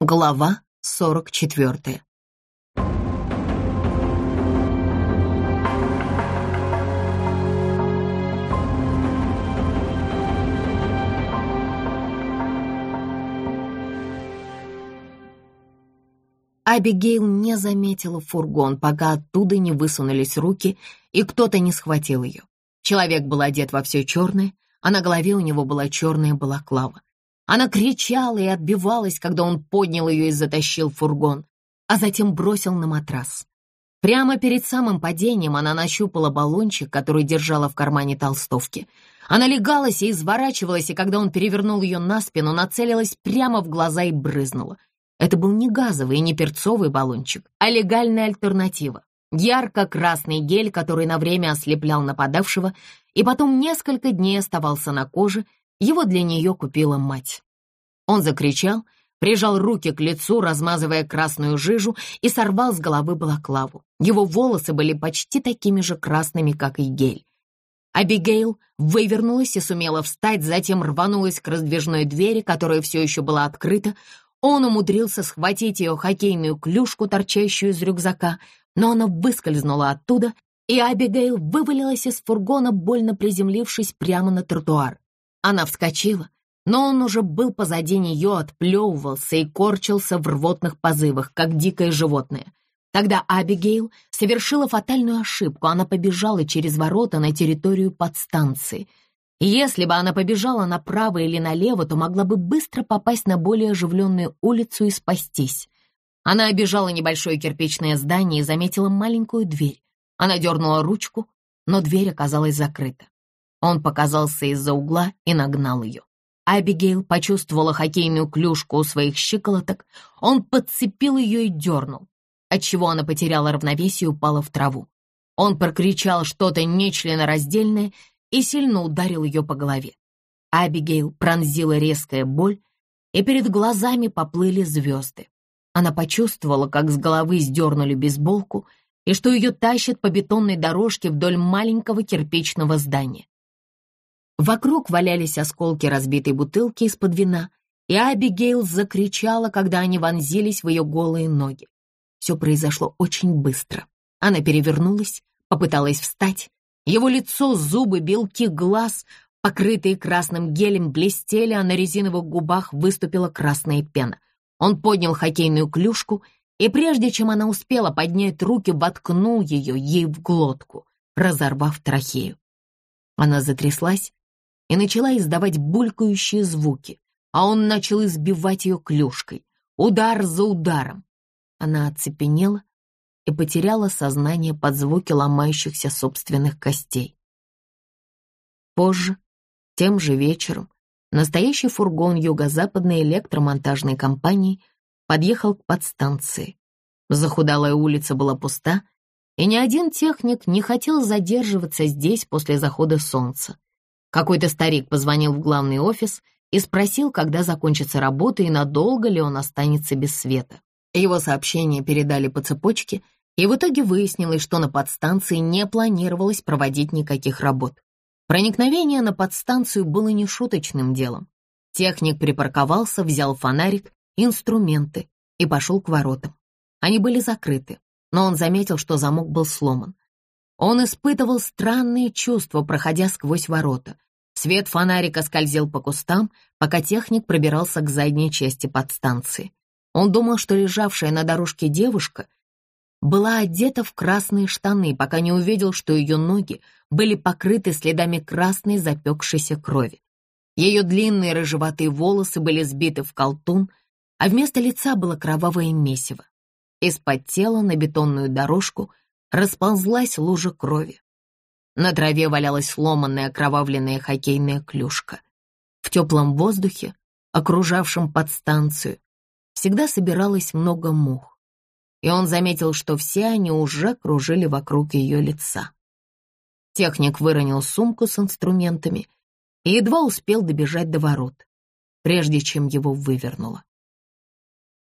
Глава 44. Абигейл не заметила фургон, пока оттуда не высунулись руки и кто-то не схватил ее. Человек был одет во все черное, а на голове у него была черная балаклава. Она кричала и отбивалась, когда он поднял ее и затащил в фургон, а затем бросил на матрас. Прямо перед самым падением она нащупала баллончик, который держала в кармане толстовки. Она легалась и изворачивалась, и когда он перевернул ее на спину, нацелилась прямо в глаза и брызнула. Это был не газовый и не перцовый баллончик, а легальная альтернатива. Ярко-красный гель, который на время ослеплял нападавшего, и потом несколько дней оставался на коже. Его для нее купила мать. Он закричал, прижал руки к лицу, размазывая красную жижу, и сорвал с головы балаклаву. Его волосы были почти такими же красными, как и гель. Абигейл вывернулась и сумела встать, затем рванулась к раздвижной двери, которая все еще была открыта. Он умудрился схватить ее хоккейную клюшку, торчащую из рюкзака, но она выскользнула оттуда, и Абигейл вывалилась из фургона, больно приземлившись прямо на тротуар. Она вскочила, но он уже был позади нее, отплевывался и корчился в рвотных позывах, как дикое животное. Тогда Абигейл совершила фатальную ошибку. Она побежала через ворота на территорию подстанции. И если бы она побежала направо или налево, то могла бы быстро попасть на более оживленную улицу и спастись. Она обежала небольшое кирпичное здание и заметила маленькую дверь. Она дернула ручку, но дверь оказалась закрыта. Он показался из-за угла и нагнал ее. Абигейл почувствовала хоккейную клюшку у своих щиколоток. Он подцепил ее и дернул, отчего она потеряла равновесие и упала в траву. Он прокричал что-то нечленораздельное и сильно ударил ее по голове. Абигейл пронзила резкая боль, и перед глазами поплыли звезды. Она почувствовала, как с головы сдернули бейсболку и что ее тащат по бетонной дорожке вдоль маленького кирпичного здания. Вокруг валялись осколки разбитой бутылки из-под вина, и Абигейл закричала, когда они вонзились в ее голые ноги. Все произошло очень быстро. Она перевернулась, попыталась встать. Его лицо, зубы, белки глаз, покрытые красным гелем, блестели, а на резиновых губах выступила красная пена. Он поднял хоккейную клюшку, и прежде чем она успела поднять руки, воткнул ее ей в глотку, разорвав трахею. Она затряслась и начала издавать булькающие звуки, а он начал избивать ее клюшкой, удар за ударом. Она оцепенела и потеряла сознание под звуки ломающихся собственных костей. Позже, тем же вечером, настоящий фургон юго-западной электромонтажной компании подъехал к подстанции. Захудалая улица была пуста, и ни один техник не хотел задерживаться здесь после захода солнца. Какой-то старик позвонил в главный офис и спросил, когда закончится работа и надолго ли он останется без света. Его сообщение передали по цепочке, и в итоге выяснилось, что на подстанции не планировалось проводить никаких работ. Проникновение на подстанцию было нешуточным делом. Техник припарковался, взял фонарик, инструменты и пошел к воротам. Они были закрыты, но он заметил, что замок был сломан. Он испытывал странные чувства, проходя сквозь ворота. Свет фонарика скользил по кустам, пока техник пробирался к задней части подстанции. Он думал, что лежавшая на дорожке девушка была одета в красные штаны, пока не увидел, что ее ноги были покрыты следами красной запекшейся крови. Ее длинные рыжеватые волосы были сбиты в колтун, а вместо лица было кровавое месиво. Из-под тела на бетонную дорожку расползлась лужа крови. На траве валялась сломанная окровавленная хоккейная клюшка. В теплом воздухе, окружавшем подстанцию, всегда собиралось много мух, и он заметил, что все они уже кружили вокруг ее лица. Техник выронил сумку с инструментами и едва успел добежать до ворот, прежде чем его вывернуло.